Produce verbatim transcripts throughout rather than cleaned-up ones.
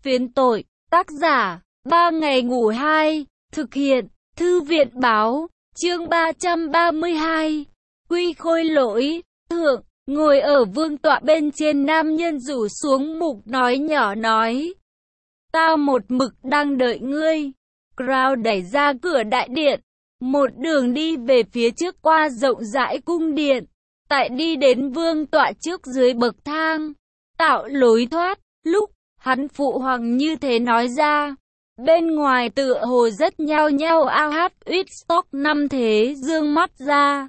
Phiến tội, tác giả, ba ngày ngủ hai, thực hiện, thư viện báo, chương ba trăm ba mươi hai, quy khôi lỗi, thượng, ngồi ở vương tọa bên trên nam nhân rủ xuống mục nói nhỏ nói. Ta một mực đang đợi ngươi. Crown đẩy ra cửa đại điện, một đường đi về phía trước qua rộng rãi cung điện, tại đi đến vương tọa trước dưới bậc thang, tạo lối thoát, lúc hắn phụ hoàng như thế nói ra. Bên ngoài tựa hồ rất nhao nhao ao hát Whitstock năm thế dương mắt ra.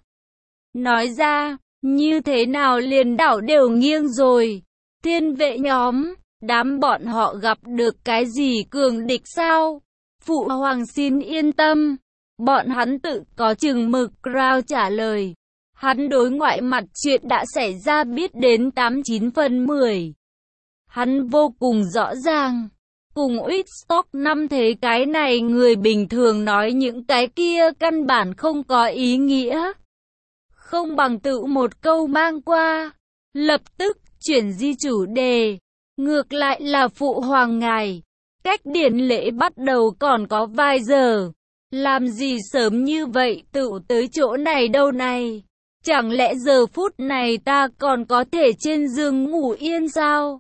Nói ra, như thế nào liền đảo đều nghiêng rồi. Thiên vệ nhóm, đám bọn họ gặp được cái gì cường địch sao? Phụ hoàng xin yên tâm, bọn hắn tự có chừng mực. Crown trả lời. Hắn đối ngoại mặt chuyện đã xảy ra biết đến tám chín phần mười. Hắn vô cùng rõ ràng. Cùng Whitstock năm thế cái này người bình thường nói những cái kia căn bản không có ý nghĩa. Không bằng tự một câu mang qua, lập tức chuyển di chủ đề. Ngược lại là phụ hoàng ngài, cách điển lễ bắt đầu còn có vài giờ. Làm gì sớm như vậy tự tới chỗ này đâu này? Chẳng lẽ giờ phút này ta còn có thể trên giường ngủ yên sao?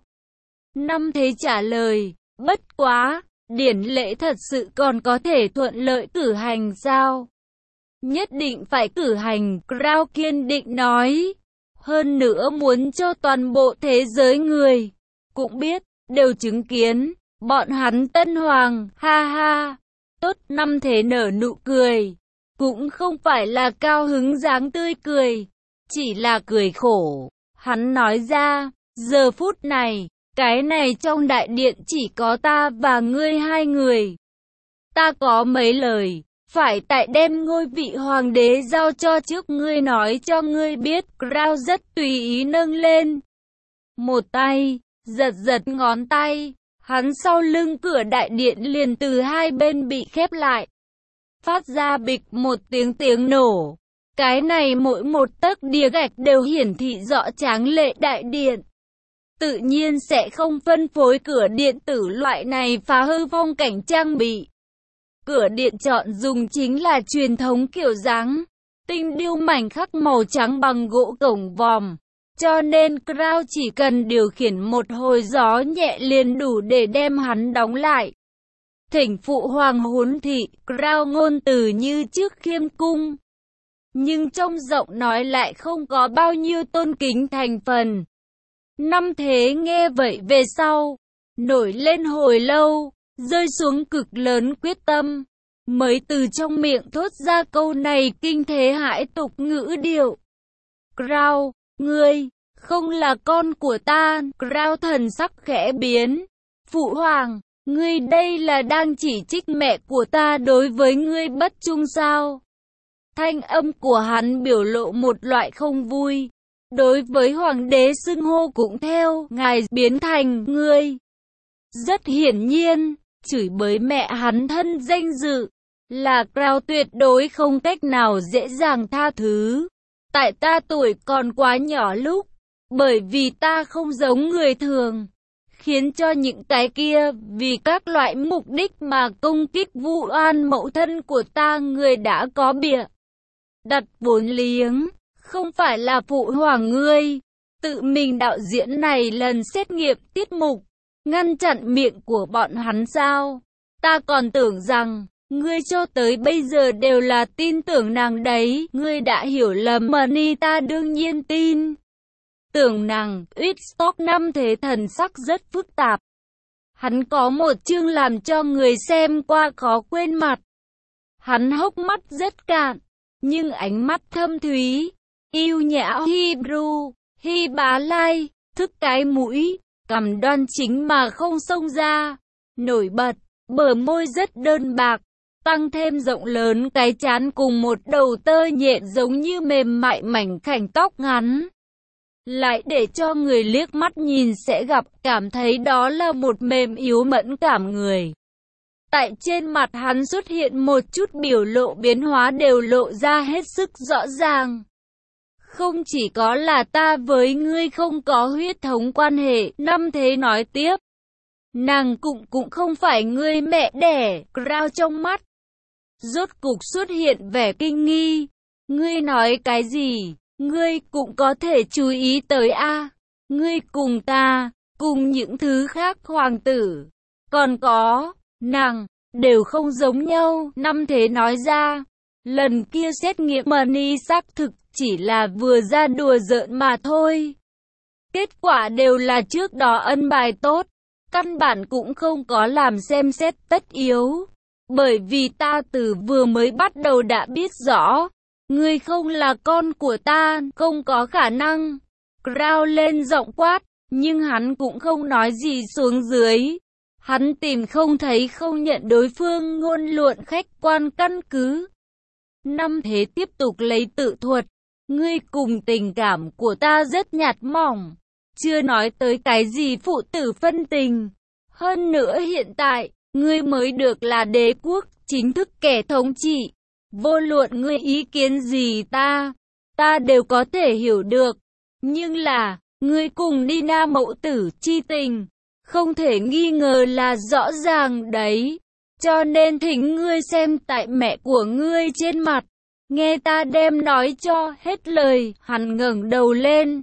Năm thế trả lời, bất quá, điển lễ thật sự còn có thể thuận lợi cử hành sao? Nhất định phải cử hành, Crown kiên định nói. Hơn nữa muốn cho toàn bộ thế giới người cũng biết, đều chứng kiến, bọn hắn tân hoàng, ha ha. Tốt, năm thế nở nụ cười, cũng không phải là cao hứng dáng tươi cười, chỉ là cười khổ. Hắn nói ra, giờ phút này, cái này trong đại điện chỉ có ta và ngươi hai người. Ta có mấy lời, phải tại đem ngôi vị hoàng đế giao cho trước ngươi nói cho ngươi biết. Crown rất tùy ý nâng lên một tay, giật giật ngón tay. Hắn sau lưng cửa đại điện liền từ hai bên bị khép lại, phát ra bịch một tiếng tiếng nổ. Cái này mỗi một tấc đĩa gạch đều hiển thị rõ tráng lệ đại điện. Tự nhiên sẽ không phân phối cửa điện tử loại này phá hư phong cảnh trang bị. Cửa điện chọn dùng chính là truyền thống kiểu dáng, tinh điêu mảnh khắc màu trắng bằng gỗ cổng vòm. Cho nên Crown chỉ cần điều khiển một hồi gió nhẹ liền đủ để đem hắn đóng lại. Thỉnh phụ hoàng huấn thị, Crown ngôn từ như trước khiêm cung, nhưng trong giọng nói lại không có bao nhiêu tôn kính thành phần. Năm thế nghe vậy về sau, nổi lên hồi lâu, rơi xuống cực lớn quyết tâm, mới từ trong miệng thốt ra câu này kinh thế hãi tục ngữ điệu. Crown, ngươi, không là con của ta. Crown thần sắc khẽ biến. Phụ hoàng, ngươi đây là đang chỉ trích mẹ của ta đối với ngươi bất trung sao? Thanh âm của hắn biểu lộ một loại không vui. Đối với hoàng đế xưng hô cũng theo ngài biến thành ngươi. Rất hiển nhiên, chửi bới mẹ hắn thân danh dự là Crown tuyệt đối không cách nào dễ dàng tha thứ. Tại ta tuổi còn quá nhỏ lúc, bởi vì ta không giống người thường, khiến cho những cái kia vì các loại mục đích mà công kích vu oan mẫu thân của ta người đã có bịa đặt vốn liếng. Không phải là phụ hoàng ngươi tự mình đạo diễn này lần xét nghiệm tiết mục, ngăn chặn miệng của bọn hắn sao? Ta còn tưởng rằng ngươi cho tới bây giờ đều là tin tưởng nàng đấy. Ngươi đã hiểu lầm. Mani ta đương nhiên tin tưởng nàng. Whitstock năm thế thần sắc rất phức tạp. Hắn có một chương làm cho người xem qua khó quên mặt. Hắn hốc mắt rất cạn, nhưng ánh mắt thâm thúy, yêu nhã Hebrew, Hy bá lai, thức cái mũi, cằm đoan chính mà không xông ra, nổi bật, bờ môi rất đơn bạc, tăng thêm rộng lớn cái trán cùng một đầu tơ nhện giống như mềm mại mảnh khảnh tóc ngắn. Lại để cho người liếc mắt nhìn sẽ gặp cảm thấy đó là một mềm yếu mẫn cảm người. Tại trên mặt hắn xuất hiện một chút biểu lộ biến hóa đều lộ ra hết sức rõ ràng. Không chỉ có là ta với ngươi không có huyết thống quan hệ, năm thế nói tiếp. Nàng cũng cũng không phải người mẹ đẻ. Crown trong mắt rốt cục xuất hiện vẻ kinh nghi. Ngươi nói cái gì? Ngươi cũng có thể chú ý tới a? À? Ngươi cùng ta, cùng những thứ khác hoàng tử, còn có nàng, đều không giống nhau. Năm thế nói ra, lần kia xét nghiệm money xác thực chỉ là vừa ra đùa giỡn mà thôi. Kết quả đều là trước đó ân bài tốt, căn bản cũng không có làm xem xét tất yếu. Bởi vì ta từ vừa mới bắt đầu đã biết rõ, ngươi không là con của ta, không có khả năng. Crown lên giọng quát, nhưng hắn cũng không nói gì xuống dưới. Hắn tìm không thấy không nhận đối phương ngôn luận khách quan căn cứ. Năm thế tiếp tục lấy tự thuật, ngươi cùng tình cảm của ta rất nhạt mỏng, chưa nói tới cái gì phụ tử phân tình. Hơn nữa hiện tại, ngươi mới được là đế quốc, chính thức kẻ thống trị. Vô luận ngươi ý kiến gì ta, ta đều có thể hiểu được. Nhưng là, ngươi cùng Nina mẫu tử chi tình, không thể nghi ngờ là rõ ràng đấy. Cho nên thỉnh ngươi xem tại mẹ của ngươi trên mặt. Nghe ta đem nói cho hết lời. Hắn ngẩng đầu lên,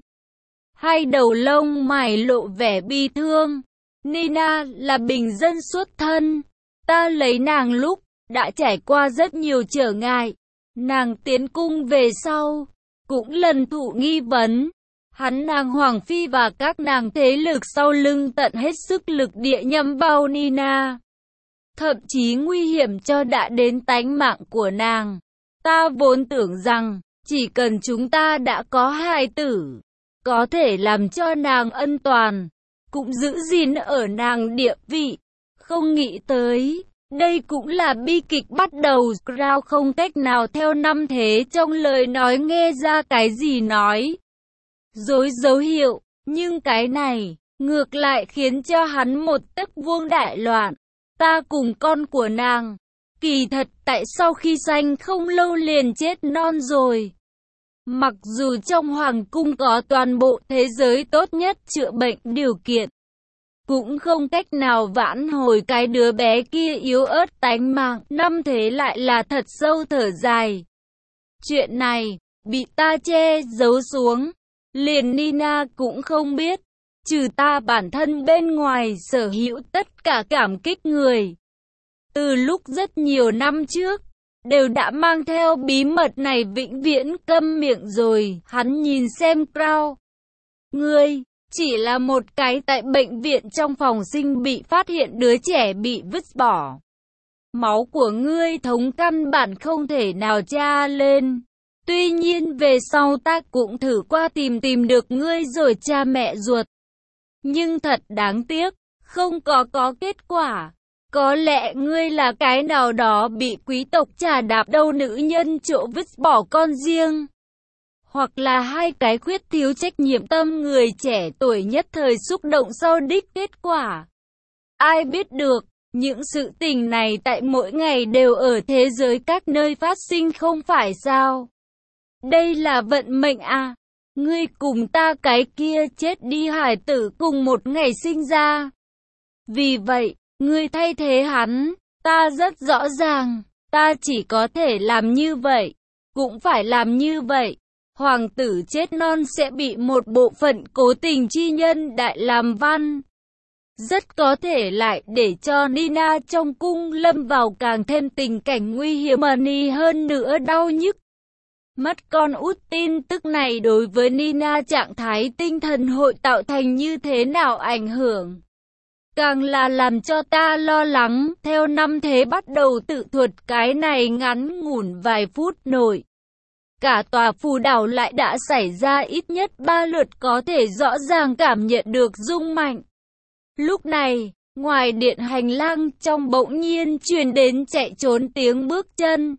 hai đầu lông mày lộ vẻ bi thương. Nina là bình dân xuất thân, ta lấy nàng lúc đã trải qua rất nhiều trở ngại. Nàng tiến cung về sau, cũng lần thụ nghi vấn. Hắn nàng Hoàng Phi và các nàng thế lực sau lưng tận hết sức lực địa nhắm vào Nina. Thậm chí nguy hiểm cho đã đến tánh mạng của nàng. Ta vốn tưởng rằng, chỉ cần chúng ta đã có hài tử, có thể làm cho nàng ân toàn, cũng giữ gìn ở nàng địa vị. Không nghĩ tới, đây cũng là bi kịch bắt đầu. Crown không cách nào theo năm thế trong lời nói nghe ra cái gì nói dối dấu hiệu, nhưng cái này, ngược lại khiến cho hắn một tấc vuông đại loạn. Ta cùng con của nàng, kỳ thật tại sau khi sanh không lâu liền chết non rồi. Mặc dù trong hoàng cung có toàn bộ thế giới tốt nhất chữa bệnh điều kiện, cũng không cách nào vãn hồi cái đứa bé kia yếu ớt tánh mạng. Năm thế lại là thật sâu thở dài. Chuyện này, bị ta che giấu xuống, liền Nina cũng không biết. Trừ ta bản thân bên ngoài sở hữu tất cả cảm kích người, từ lúc rất nhiều năm trước, đều đã mang theo bí mật này vĩnh viễn câm miệng rồi. Hắn nhìn xem Crown. Ngươi, chỉ là một cái tại bệnh viện trong phòng sinh bị phát hiện đứa trẻ bị vứt bỏ. Máu của ngươi thống căn bản không thể nào tra lên. Tuy nhiên về sau ta cũng thử qua tìm tìm được ngươi rồi cha mẹ ruột. Nhưng thật đáng tiếc, không có có kết quả. Có lẽ ngươi là cái nào đó bị quý tộc trà đạp đâu nữ nhân chỗ vứt bỏ con riêng. Hoặc là hai cái khuyết thiếu trách nhiệm tâm người trẻ tuổi nhất thời xúc động sau đích kết quả. Ai biết được, những sự tình này tại mỗi ngày đều ở thế giới các nơi phát sinh không phải sao? Đây là vận mệnh à? Ngươi cùng ta cái kia chết đi hải tử cùng một ngày sinh ra. Vì vậy, ngươi thay thế hắn, ta rất rõ ràng, ta chỉ có thể làm như vậy, cũng phải làm như vậy. Hoàng tử chết non sẽ bị một bộ phận cố tình chi nhân đại làm văn. Rất có thể lại để cho Nina trong cung lâm vào càng thêm tình cảnh nguy hiểm hơn nữa đau nhức. Mất con út tin tức này đối với Nina trạng thái tinh thần hội tạo thành như thế nào ảnh hưởng. Càng là làm cho ta lo lắng. Theo năm thế bắt đầu tự thuật cái này ngắn ngủn vài phút nội. Cả tòa phù đảo lại đã xảy ra ít nhất ba lượt có thể rõ ràng cảm nhận được rung mạnh. Lúc này, ngoài điện hành lang trong bỗng nhiên truyền đến chạy trốn tiếng bước chân.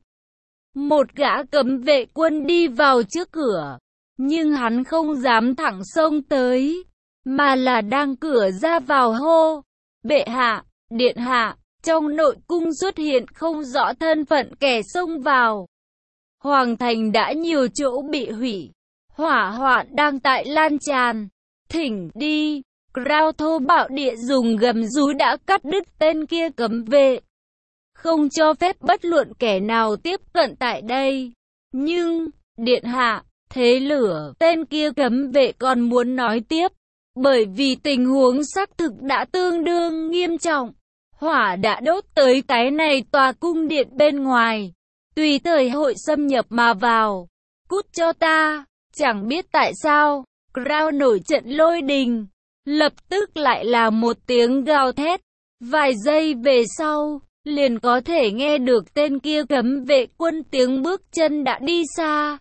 Một gã cấm vệ quân đi vào trước cửa, nhưng hắn không dám thẳng xông tới, mà là đang cửa ra vào hô. Bệ hạ, điện hạ, trong nội cung xuất hiện không rõ thân phận kẻ xông vào. Hoàng thành đã nhiều chỗ bị hủy, hỏa hoạn đang tại lan tràn, thỉnh đi. Crow thô bạo địa dùng gầm rú đã cắt đứt tên kia cấm vệ. Không cho phép bất luận kẻ nào tiếp cận tại đây. Nhưng, điện hạ, thế lửa, tên kia cấm vệ còn muốn nói tiếp. Bởi vì tình huống xác thực đã tương đương nghiêm trọng. Hỏa đã đốt tới cái này tòa cung điện bên ngoài. Tùy thời hội xâm nhập mà vào. Cút cho ta, chẳng biết tại sao. Crow nổi trận lôi đình. Lập tức lại là một tiếng gào thét. Vài giây về sau, liền có thể nghe được tên kia cấm vệ quân tiếng bước chân đã đi xa.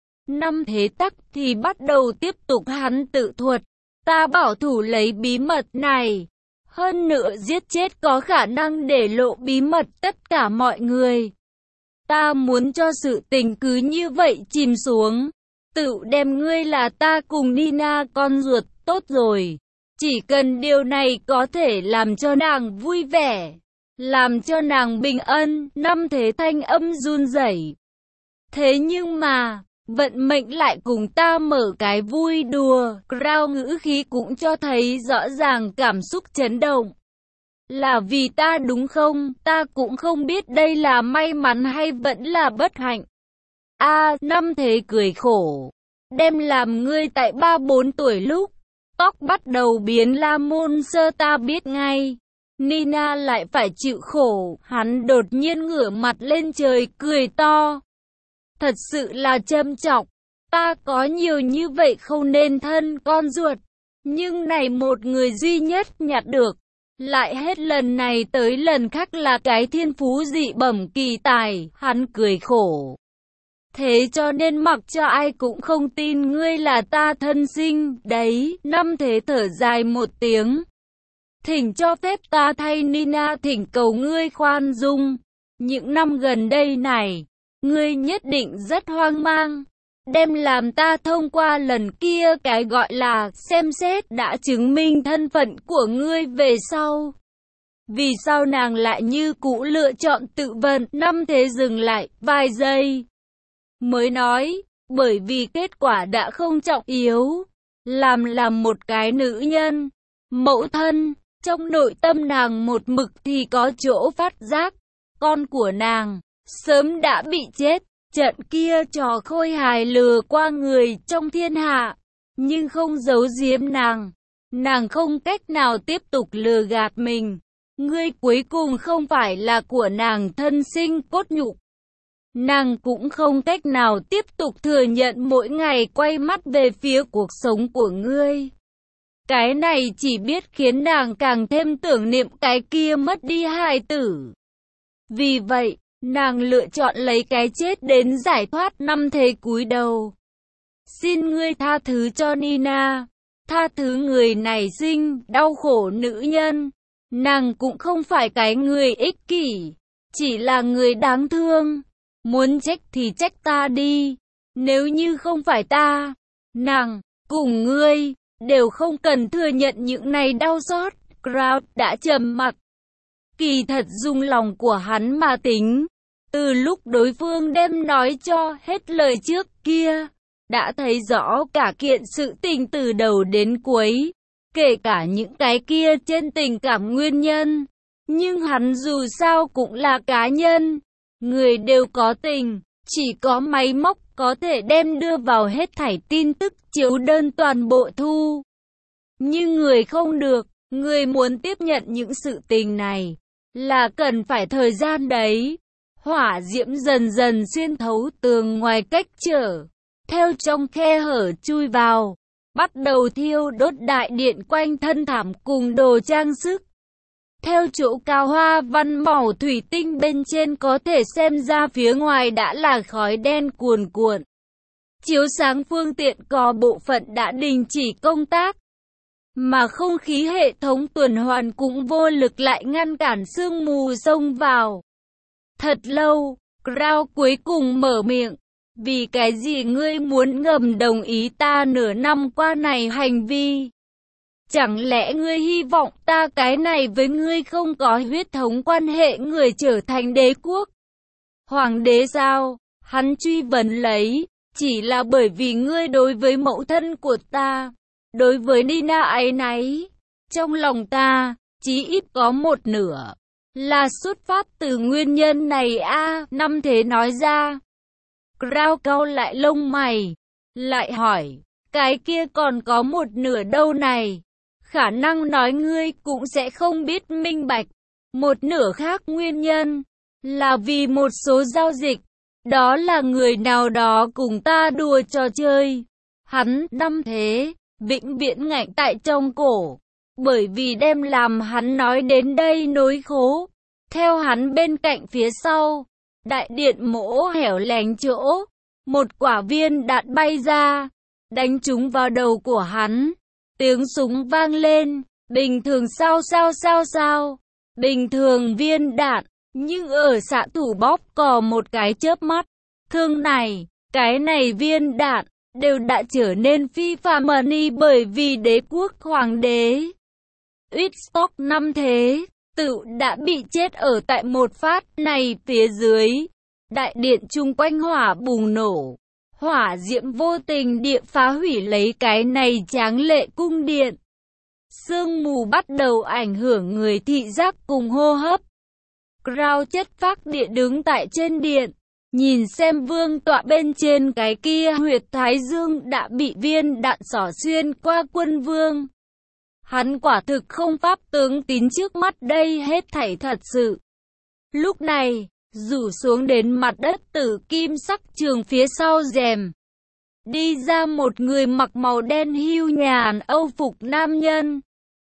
Năm thế tắc thì bắt đầu tiếp tục hắn tự thuật. Ta bảo thủ lấy bí mật này. Hơn nữa giết chết có khả năng để lộ bí mật tất cả mọi người. Ta muốn cho sự tình cứ như vậy chìm xuống. Tự đem ngươi là ta cùng Nina con ruột tốt rồi. Chỉ cần điều này có thể làm cho nàng vui vẻ. Làm cho nàng bình an. Năm thế thanh âm run rẩy. Thế nhưng mà, vận mệnh lại cùng ta mở cái vui đùa. Crow ngữ khí cũng cho thấy rõ ràng cảm xúc chấn động. Là vì ta đúng không? Ta cũng không biết đây là may mắn hay vẫn là bất hạnh. A, à, năm thế cười khổ. Đem làm ngươi tại ba bốn tuổi lúc, tóc bắt đầu biến la môn sơ ta biết ngay. Nina lại phải chịu khổ. Hắn đột nhiên ngửa mặt lên trời cười to. Thật sự là châm chọc. Ta có nhiều như vậy không nên thân con ruột. Nhưng này một người duy nhất nhặt được. Lại hết lần này tới lần khác là cái thiên phú dị bẩm kỳ tài. Hắn cười khổ. Thế cho nên mặc cho ai cũng không tin ngươi là ta thân sinh. Đấy, năm thế thở dài một tiếng. Thỉnh cho phép ta thay Nina thỉnh cầu ngươi khoan dung. Những năm gần đây này, ngươi nhất định rất hoang mang. Đem làm ta thông qua lần kia cái gọi là xem xét đã chứng minh thân phận của ngươi về sau. Vì sao nàng lại như cũ lựa chọn tự vận? Năm thế dừng lại vài giây. Mới nói, bởi vì kết quả đã không trọng yếu. Làm làm một cái nữ nhân, mẫu thân, trong nội tâm nàng một mực thì có chỗ phát giác. Con của nàng, sớm đã bị chết. Trận kia trò khôi hài lừa qua người trong thiên hạ. Nhưng không giấu giếm nàng. Nàng không cách nào tiếp tục lừa gạt mình. Ngươi cuối cùng không phải là của nàng thân sinh cốt nhục. Nàng cũng không cách nào tiếp tục thừa nhận mỗi ngày quay mắt về phía cuộc sống của ngươi. Cái này chỉ biết khiến nàng càng thêm tưởng niệm cái kia mất đi hài tử. Vì vậy, nàng lựa chọn lấy cái chết đến giải thoát. Năm thế cúi đầu. Xin ngươi tha thứ cho Nina. Tha thứ người này sinh, đau khổ nữ nhân. Nàng cũng không phải cái người ích kỷ. Chỉ là người đáng thương. Muốn trách thì trách ta đi. Nếu như không phải ta, nàng, cùng ngươi, đều không cần thừa nhận những này đau xót. Crow đã trầm mặc. Kỳ thật dung lòng của hắn mà tính. Từ lúc đối phương đem nói cho hết lời trước kia, đã thấy rõ cả kiện sự tình từ đầu đến cuối, kể cả những cái kia trên tình cảm nguyên nhân. Nhưng hắn dù sao cũng là cá nhân, người đều có tình, chỉ có máy móc có thể đem đưa vào hết thảy tin tức chiếu đơn toàn bộ thu. Nhưng người không được, người muốn tiếp nhận những sự tình này, là cần phải thời gian đấy. Hỏa diễm dần dần xuyên thấu tường ngoài cách trở, theo trong khe hở chui vào, bắt đầu thiêu đốt đại điện quanh thân thảm cùng đồ trang sức. Theo chỗ cao hoa văn màu thủy tinh bên trên có thể xem ra phía ngoài đã là khói đen cuồn cuộn. Chiếu sáng phương tiện có bộ phận đã đình chỉ công tác. Mà không khí hệ thống tuần hoàn cũng vô lực lại ngăn cản sương mù xông vào. Thật lâu, Crow cuối cùng mở miệng. Vì cái gì ngươi muốn ngầm đồng ý ta nửa năm qua này hành vi? Chẳng lẽ ngươi hy vọng ta cái này với ngươi không có huyết thống quan hệ người trở thành đế quốc? Hoàng đế sao? Hắn truy vấn lấy. Chỉ là bởi vì ngươi đối với mẫu thân của ta, đối với Nina ấy nấy, trong lòng ta, chí ít có một nửa, là xuất phát từ nguyên nhân này a à, Năm Thế nói ra. Crow cau lại lông mày, lại hỏi, cái kia còn có một nửa đâu này? Khả năng nói ngươi cũng sẽ không biết minh bạch. Một nửa khác nguyên nhân, là vì một số giao dịch, đó là người nào đó cùng ta đùa trò chơi. Hắn, Năm Thế, vĩnh viễn ngạnh tại trong cổ, bởi vì đem làm hắn nói đến đây nỗi khổ. Theo hắn bên cạnh phía sau, đại điện mỗ hẻo lánh chỗ, một quả viên đạn bay ra, đánh trúng vào đầu của hắn. Tiếng súng vang lên, bình thường sao sao sao sao, bình thường viên đạn, nhưng ở xạ thủ bóp cò một cái chớp mắt, thương này, cái này viên đạn, đều đã trở nên phi phàm money bởi vì đế quốc hoàng đế. Uytstock Năm Thế, tự đã bị chết ở tại một phát này phía dưới. Đại điện chung quanh hỏa bùng nổ. Hỏa diễm vô tình địa phá hủy lấy cái này tráng lệ cung điện. Sương mù bắt đầu ảnh hưởng người thị giác cùng hô hấp. Crow chất phác địa đứng tại trên điện, nhìn xem vương tọa bên trên cái kia huyệt thái dương đã bị viên đạn xỏ xuyên qua quân vương. Hắn quả thực không pháp tướng tín trước mắt đây hết thảy thật sự. Lúc này, rủ xuống đến mặt đất tử kim sắc trường phía sau rèm, đi ra một người mặc màu đen hưu nhàn âu phục nam nhân.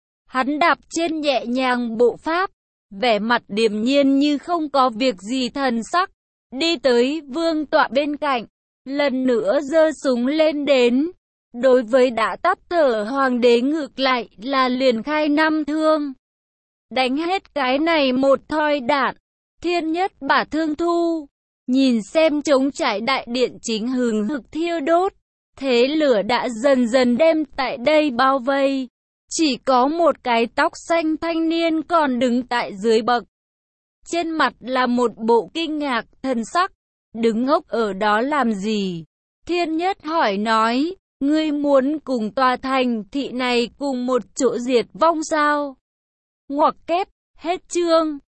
Hắn đạp trên nhẹ nhàng bộ pháp, vẻ mặt điềm nhiên như không có việc gì thần sắc, đi tới vương tọa bên cạnh, lần nữa giơ súng lên đến. Đối với đã tắt thở hoàng đế ngược lại là liền khai năm thương. Đánh hết cái này một thoi đạn, thiên nhất bả thương thu. Nhìn xem trống trải đại điện chính hừng hực thiêu đốt, thế lửa đã dần dần đem tại đây bao vây. Chỉ có một cái tóc xanh thanh niên còn đứng tại dưới bậc. Trên mặt là một bộ kinh ngạc thần sắc, đứng ngốc ở đó làm gì? Thiên nhất hỏi nói, ngươi muốn cùng tòa thành thị này cùng một chỗ diệt vong sao? Ngoặc kép, hết chương.